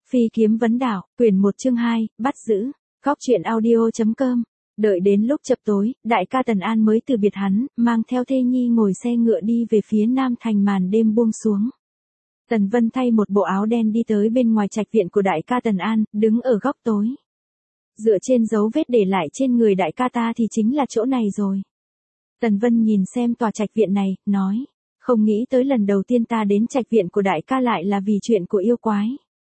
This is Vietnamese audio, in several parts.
Phi kiếm vấn đảo, quyển 1 chương 2, bắt giữ. Góc truyện audio.com. Đợi đến lúc chập tối, đại ca Tần An mới từ biệt hắn, mang theo thê nhi ngồi xe ngựa đi về phía Nam Thành. Màn đêm buông xuống. Tần Vân thay một bộ áo đen đi tới bên ngoài trạch viện của đại ca Tần An, đứng ở góc tối. Dựa trên dấu vết để lại trên người đại ca ta thì chính là chỗ này rồi. Tần Vân nhìn xem tòa trạch viện này, nói, không nghĩ tới lần đầu tiên ta đến trạch viện của đại ca lại là vì chuyện của yêu quái.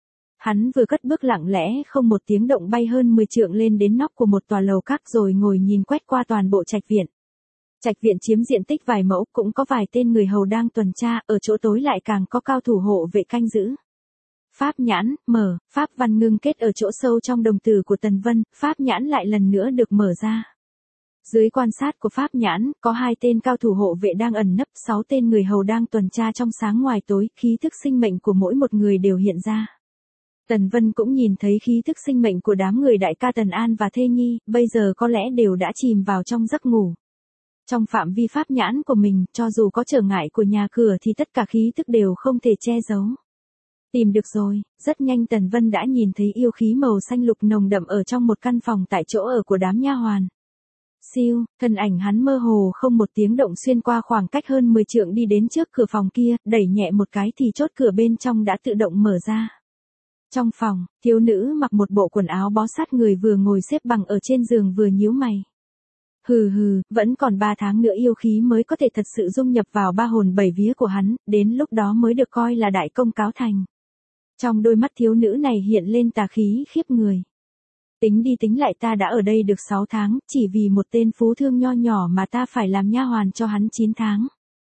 Hắn vừa cất bước lặng lẽ không một tiếng động bay hơn 10 trượng lên đến nóc của một tòa lầu các rồi ngồi nhìn quét qua toàn bộ trạch viện. Trạch viện chiếm diện tích vài mẫu, cũng có vài tên người hầu đang tuần tra, ở chỗ tối lại càng có cao thủ hộ vệ canh giữ. Pháp nhãn, mở, pháp văn ngưng kết ở chỗ sâu trong đồng tử của Tần Vân, pháp nhãn lại lần nữa được mở ra. Dưới quan sát của pháp nhãn, có 2 tên cao thủ hộ vệ đang ẩn nấp, 6 tên người hầu đang tuần tra trong sáng ngoài tối, khí thức sinh mệnh của mỗi một người đều hiện ra. Tần Vân cũng nhìn thấy khí thức sinh mệnh của đám người đại ca Tần An và thê nhi, bây giờ có lẽ đều đã chìm vào trong giấc ngủ. Trong phạm vi pháp nhãn của mình, cho dù có trở ngại của nhà cửa thì tất cả khí thức đều không thể che giấu. Tìm được rồi, rất nhanh Tần Vân đã nhìn thấy yêu khí màu xanh lục nồng đậm ở trong một căn phòng tại chỗ ở của đám nha hoàn. Siêu, thân ảnh hắn mơ hồ không một tiếng động xuyên qua khoảng cách hơn 10 trượng đi đến trước cửa phòng kia, đẩy nhẹ một cái thì chốt cửa bên trong đã tự động mở ra. Trong phòng, thiếu nữ mặc một bộ quần áo bó sát người vừa ngồi xếp bằng ở trên giường vừa nhíu mày. Hừ hừ, vẫn còn 3 tháng nữa yêu khí mới có thể thật sự dung nhập vào 3 hồn 7 vía của hắn, đến lúc đó mới được coi là đại công cáo thành. Trong đôi mắt thiếu nữ này hiện lên tà khí khiếp người. Tính đi tính lại ta đã ở đây được 6 tháng, chỉ vì một tên phú thương nho nhỏ mà ta phải làm nha hoàn cho hắn 9 tháng.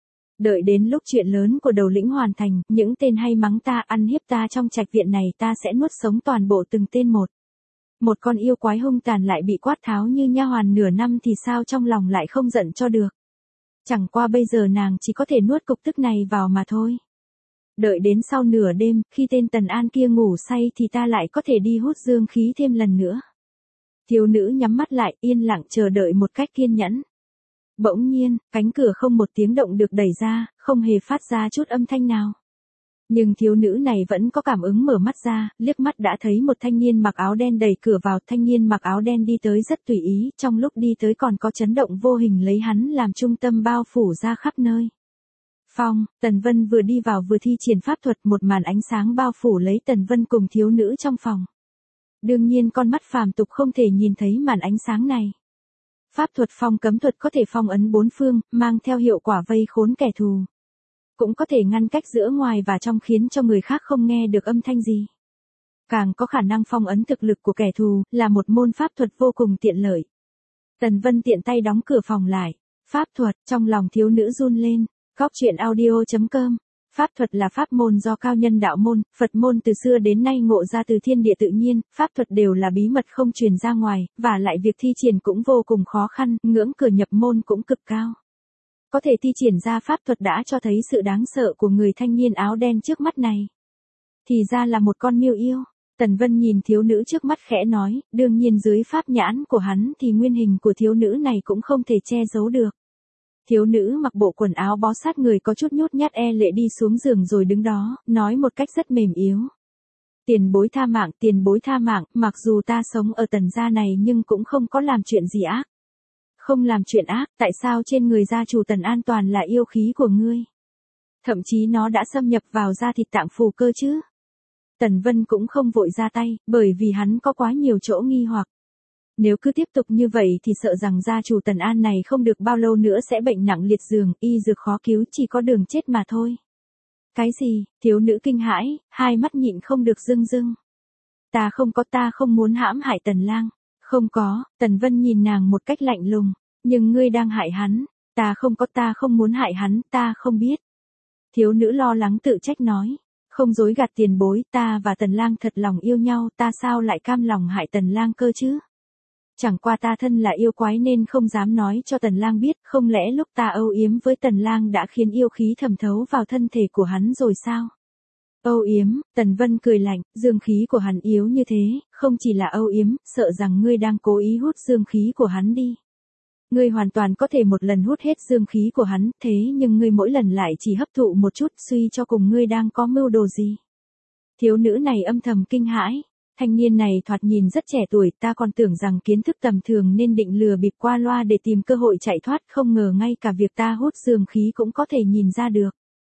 Đợi đến lúc chuyện lớn của đầu lĩnh hoàn thành, những tên hay mắng ta ăn hiếp ta trong trạch viện này ta sẽ nuốt sống toàn bộ từng tên một. Một con yêu quái hung tàn lại bị quát tháo như nha hoàn nửa năm thì sao trong lòng lại không giận cho được. Chẳng qua bây giờ nàng chỉ có thể nuốt cục tức này vào mà thôi. Đợi đến sau nửa đêm, khi tên Tần An kia ngủ say thì ta lại có thể đi hút dương khí thêm lần nữa. Thiếu nữ nhắm mắt lại, yên lặng chờ đợi một cách kiên nhẫn. Bỗng nhiên, cánh cửa không một tiếng động được đẩy ra, không hề phát ra chút âm thanh nào. Nhưng thiếu nữ này vẫn có cảm ứng mở mắt ra, liếc mắt đã thấy một thanh niên mặc áo đen đẩy cửa vào. Thanh niên mặc áo đen đi tới rất tùy ý, trong lúc đi tới còn có chấn động vô hình lấy hắn làm trung tâm bao phủ ra khắp nơi. Phong, Tần Vân vừa đi vào vừa thi triển pháp thuật, một màn ánh sáng bao phủ lấy Tần Vân cùng thiếu nữ trong phòng. Đương nhiên con mắt phàm tục không thể nhìn thấy màn ánh sáng này. Pháp thuật phong cấm thuật có thể phong ấn 4 phương, mang theo hiệu quả vây khốn kẻ thù. Cũng có thể ngăn cách giữa ngoài và trong khiến cho người khác không nghe được âm thanh gì. Càng có khả năng phong ấn thực lực của kẻ thù, là một môn pháp thuật vô cùng tiện lợi. Tần Vân tiện tay đóng cửa phòng lại. Pháp thuật, trong lòng thiếu nữ run lên. Góc truyện audio.com. Pháp thuật là pháp môn do cao nhân đạo môn, Phật môn từ xưa đến nay ngộ ra từ thiên địa tự nhiên, pháp thuật đều là bí mật không truyền ra ngoài, và lại việc thi triển cũng vô cùng khó khăn, ngưỡng cửa nhập môn cũng cực cao. Có thể thi triển ra pháp thuật đã cho thấy sự đáng sợ của người thanh niên áo đen trước mắt này. Thì ra là một con miêu yêu. Tần Vân nhìn thiếu nữ trước mắt khẽ nói, đương nhiên dưới pháp nhãn của hắn thì nguyên hình của thiếu nữ này cũng không thể che giấu được. Thiếu nữ mặc bộ quần áo bó sát người có chút nhút nhát e lệ đi xuống giường rồi đứng đó, nói một cách rất mềm yếu. Tiền bối tha mạng, mặc dù ta sống ở Tần gia này nhưng cũng không có làm chuyện gì ác. Không làm chuyện ác, tại sao trên người gia chủ Tần An toàn là yêu khí của ngươi? Thậm chí nó đã xâm nhập vào da thịt tạng phù cơ chứ? Tần Vân cũng không vội ra tay, bởi vì hắn có quá nhiều chỗ nghi hoặc. Nếu cứ tiếp tục như vậy thì sợ rằng gia chủ Tần An này không được bao lâu nữa sẽ bệnh nặng liệt giường, y dược khó cứu, chỉ có đường chết mà thôi. Cái gì? Thiếu nữ kinh hãi, hai mắt nhịn không được rưng rưng. Ta không muốn hãm hại Tần lang. Không có, Tần Vân nhìn nàng một cách lạnh lùng. Nhưng ngươi đang hại hắn. Ta không muốn hại hắn, ta không biết. Thiếu nữ lo lắng tự trách nói. Không dối gạt tiền bối, ta và Tần lang thật lòng yêu nhau, ta sao lại cam lòng hại Tần lang cơ chứ? Chẳng qua ta thân là yêu quái nên không dám nói cho Tần lang biết, không lẽ lúc ta âu yếm với Tần lang đã khiến yêu khí thẩm thấu vào thân thể của hắn rồi sao? Âu yếm, Tần Vân cười lạnh, dương khí của hắn yếu như thế, không chỉ là âu yếm, sợ rằng ngươi đang cố ý hút dương khí của hắn đi. Ngươi hoàn toàn có thể một lần hút hết dương khí của hắn, thế nhưng ngươi mỗi lần lại chỉ hấp thụ một chút, suy cho cùng ngươi đang có mưu đồ gì? Thiếu nữ này âm thầm kinh hãi. Thanh niên này thoạt nhìn rất trẻ tuổi, ta còn tưởng rằng kiến thức tầm thường nên định lừa bịp qua loa để tìm cơ hội chạy thoát, không ngờ ngay cả việc ta hút dương khí cũng có thể nhìn ra được.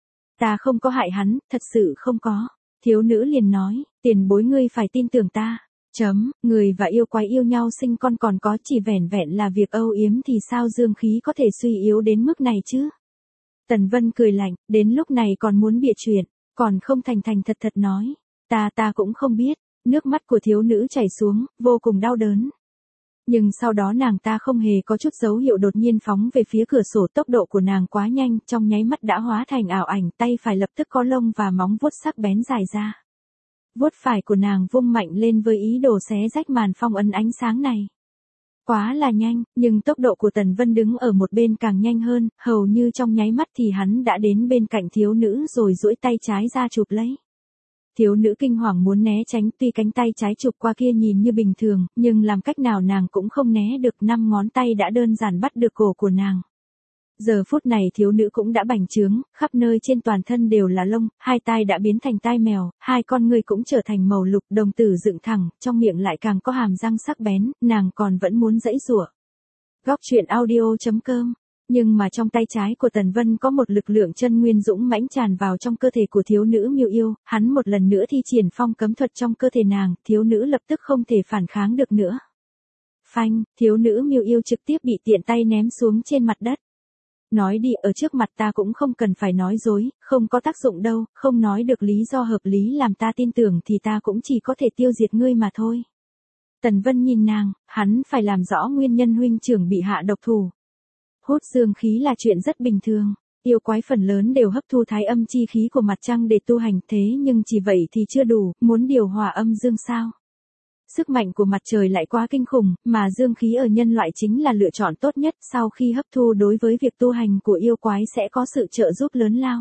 Ta không có hại hắn, thật sự không có. Thiếu nữ liền nói, tiền bối ngươi phải tin tưởng ta. Người và yêu quái yêu nhau sinh con còn có chỉ vẻn vẹn là việc âu yếm thì sao dương khí có thể suy yếu đến mức này chứ? Tần Vân cười lạnh, đến lúc này còn muốn bịa chuyện, còn không thành thành thật thật nói. Ta cũng không biết. Nước mắt của thiếu nữ chảy xuống, vô cùng đau đớn. Nhưng sau đó nàng ta không hề có chút dấu hiệu đột nhiên phóng về phía cửa sổ, tốc độ của nàng quá nhanh, trong nháy mắt đã hóa thành ảo ảnh, tay phải lập tức có lông và móng vuốt sắc bén dài ra. Vuốt phải của nàng vung mạnh lên với ý đồ xé rách màn phong ấn ánh sáng này. Quá là nhanh, nhưng tốc độ của Tần Vân đứng ở một bên càng nhanh hơn, hầu như trong nháy mắt thì hắn đã đến bên cạnh thiếu nữ rồi duỗi tay trái ra chụp lấy. Thiếu nữ kinh hoàng muốn né tránh, tuy cánh tay trái chụp qua kia nhìn như bình thường, nhưng làm cách nào nàng cũng không né được, 5 ngón tay đã đơn giản bắt được cổ của nàng. Giờ phút này thiếu nữ cũng đã bành trướng, khắp nơi trên toàn thân đều là lông, hai tai đã biến thành tai mèo, hai con ngươi cũng trở thành màu lục, đồng tử dựng thẳng, trong miệng lại càng có hàm răng sắc bén, nàng còn vẫn muốn giãy giụa. Góc truyện audio.com. Nhưng mà trong tay trái của Tần Vân có một lực lượng chân nguyên dũng mãnh tràn vào trong cơ thể của thiếu nữ Miêu Yêu, hắn một lần nữa thi triển phong cấm thuật trong cơ thể nàng, thiếu nữ lập tức không thể phản kháng được nữa. Phanh, thiếu nữ Miêu Yêu trực tiếp bị tiện tay ném xuống trên mặt đất. Nói đi, ở trước mặt ta cũng không cần phải nói dối, không có tác dụng đâu, không nói được lý do hợp lý làm ta tin tưởng thì ta cũng chỉ có thể tiêu diệt ngươi mà thôi. Tần Vân nhìn nàng, hắn phải làm rõ nguyên nhân huynh trưởng bị hạ độc thủ. Hút dương khí là chuyện rất bình thường, yêu quái phần lớn đều hấp thu thái âm chi khí của mặt trăng để tu hành, thế nhưng chỉ vậy thì chưa đủ, muốn điều hòa âm dương sao? Sức mạnh của mặt trời lại quá kinh khủng, mà dương khí ở nhân loại chính là lựa chọn tốt nhất, sau khi hấp thu đối với việc tu hành của yêu quái sẽ có sự trợ giúp lớn lao.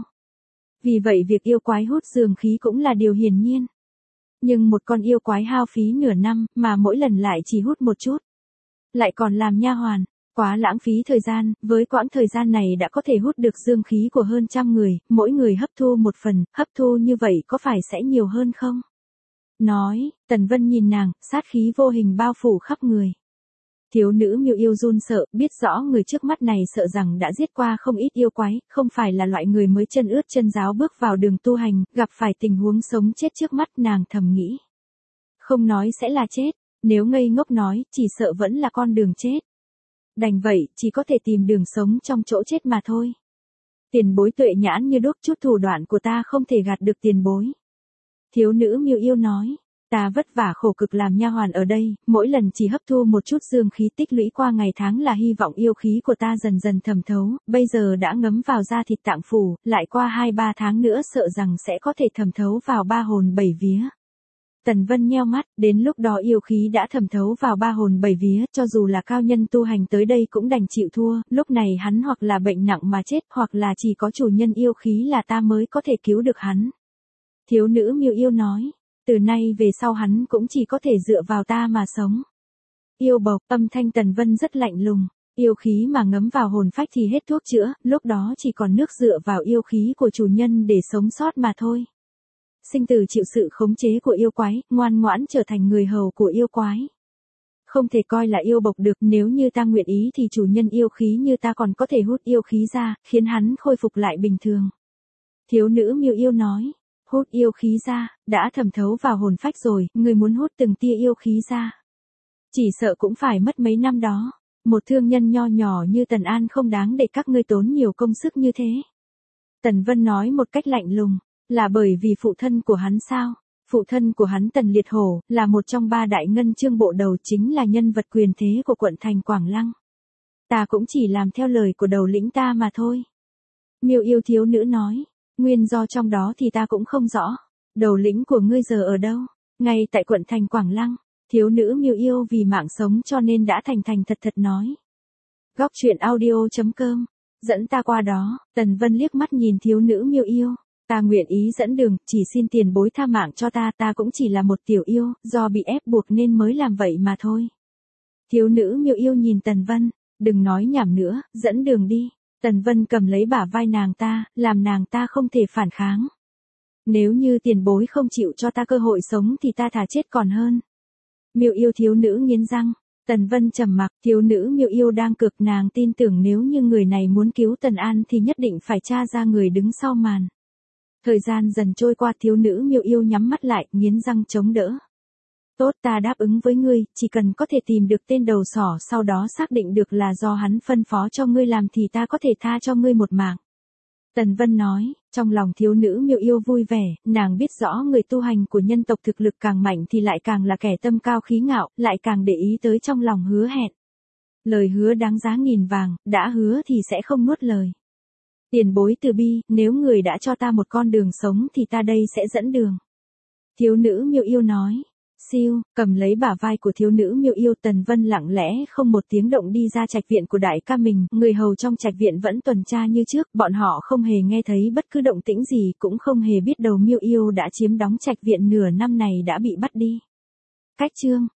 Vì vậy việc yêu quái hút dương khí cũng là điều hiển nhiên. Nhưng một con yêu quái hao phí nửa năm, mà mỗi lần lại chỉ hút một chút. Lại còn làm nha hoàn. Quá lãng phí thời gian, với quãng thời gian này đã có thể hút được dương khí của hơn 100 người, mỗi người hấp thu một phần, hấp thu như vậy có phải sẽ nhiều hơn không? Nói, Tần Vân nhìn nàng, sát khí vô hình bao phủ khắp người. Thiếu nữ Miêu Yêu run sợ, biết rõ người trước mắt này sợ rằng đã giết qua không ít yêu quái, không phải là loại người mới chân ướt chân ráo bước vào đường tu hành, gặp phải tình huống sống chết trước mắt, nàng thầm nghĩ. Không nói sẽ là chết, nếu ngây ngốc nói, chỉ sợ vẫn là con đường chết. Đành vậy, chỉ có thể tìm đường sống trong chỗ chết mà thôi. Tiền bối tuệ nhãn như đúc, chút thủ đoạn của ta không thể gạt được tiền bối. Thiếu nữ Miêu Yêu nói, ta vất vả khổ cực làm nha hoàn ở đây, mỗi lần chỉ hấp thu một chút dương khí tích lũy qua ngày tháng là hy vọng yêu khí của ta dần dần thẩm thấu, bây giờ đã ngấm vào da thịt tạng phủ, lại qua 2-3 tháng nữa sợ rằng sẽ có thể thẩm thấu vào 3 hồn 7 vía. Tần Vân nheo mắt, đến lúc đó yêu khí đã thẩm thấu vào 3 hồn 7 vía, cho dù là cao nhân tu hành tới đây cũng đành chịu thua, lúc này hắn hoặc là bệnh nặng mà chết, hoặc là chỉ có chủ nhân yêu khí là ta mới có thể cứu được hắn. Thiếu nữ Miêu Yêu nói, từ nay về sau hắn cũng chỉ có thể dựa vào ta mà sống. Yêu bộc, âm thanh Tần Vân rất lạnh lùng, yêu khí mà ngấm vào hồn phách thì hết thuốc chữa, lúc đó chỉ còn nước dựa vào yêu khí của chủ nhân để sống sót mà thôi. Sinh tử chịu sự khống chế của yêu quái, ngoan ngoãn trở thành người hầu của yêu quái. Không thể coi là yêu bộc được, nếu như ta nguyện ý thì chủ nhân yêu khí như ta còn có thể hút yêu khí ra, khiến hắn khôi phục lại bình thường. Thiếu nữ Miêu Yêu nói, hút yêu khí ra, đã thẩm thấu vào hồn phách rồi, người muốn hút từng tia yêu khí ra. Chỉ sợ cũng phải mất mấy năm đó, một thương nhân nho nhỏ như Tần An không đáng để các ngươi tốn nhiều công sức như thế. Tần Vân nói một cách lạnh lùng. Là bởi vì phụ thân của hắn sao? Phụ thân của hắn Tần Liệt Hổ, là một trong 3 đại ngân chương bộ đầu, chính là nhân vật quyền thế của quận thành Quảng Lăng. Ta cũng chỉ làm theo lời của đầu lĩnh ta mà thôi. Miêu Yêu thiếu nữ nói, nguyên do trong đó thì ta cũng không rõ. Đầu lĩnh của ngươi giờ ở đâu? Ngay tại quận thành Quảng Lăng. Thiếu nữ Miêu Yêu vì mạng sống cho nên đã thành thật thật nói. Góc truyện audio.com. Dẫn ta qua đó. Tần Vân liếc mắt nhìn thiếu nữ Miêu Yêu. Ta nguyện ý dẫn đường, chỉ xin tiền bối tha mạng cho ta, ta cũng chỉ là một tiểu yêu, do bị ép buộc nên mới làm vậy mà thôi. Thiếu nữ Miêu Yêu nhìn Tần Vân, đừng nói nhảm nữa, dẫn đường đi. Tần Vân cầm lấy bả vai nàng ta, làm nàng ta không thể phản kháng. Nếu như tiền bối không chịu cho ta cơ hội sống thì ta thà chết còn hơn. Miêu Yêu thiếu nữ nghiến răng. Tần Vân trầm mặc, thiếu nữ Miêu Yêu đang cực, nàng tin tưởng nếu như người này muốn cứu Tần An thì nhất định phải tra ra người đứng sau màn. Thời gian dần trôi qua, thiếu nữ Miêu Yêu nhắm mắt lại, nghiến răng chống đỡ. Tốt, ta đáp ứng với ngươi, chỉ cần có thể tìm được tên đầu sỏ, sau đó xác định được là do hắn phân phó cho ngươi làm thì ta có thể tha cho ngươi một mạng. Tần Vân nói, trong lòng thiếu nữ Miêu Yêu vui vẻ, nàng biết rõ người tu hành của nhân tộc thực lực càng mạnh thì lại càng là kẻ tâm cao khí ngạo, lại càng để ý tới trong lòng hứa hẹn. Lời hứa đáng giá nghìn vàng, đã hứa thì sẽ không nuốt lời. Tiền bối từ bi, nếu người đã cho ta một con đường sống thì ta đây sẽ dẫn đường. Thiếu nữ Miêu Yêu nói. Siêu, cầm lấy bả vai của thiếu nữ Miêu Yêu, Tần Vân lặng lẽ không một tiếng động đi ra trạch viện của đại ca mình, người hầu trong trạch viện vẫn tuần tra như trước, bọn họ không hề nghe thấy bất cứ động tĩnh gì, cũng không hề biết đầu Miêu Yêu đã chiếm đóng trạch viện nửa năm này đã bị bắt đi. Cách chương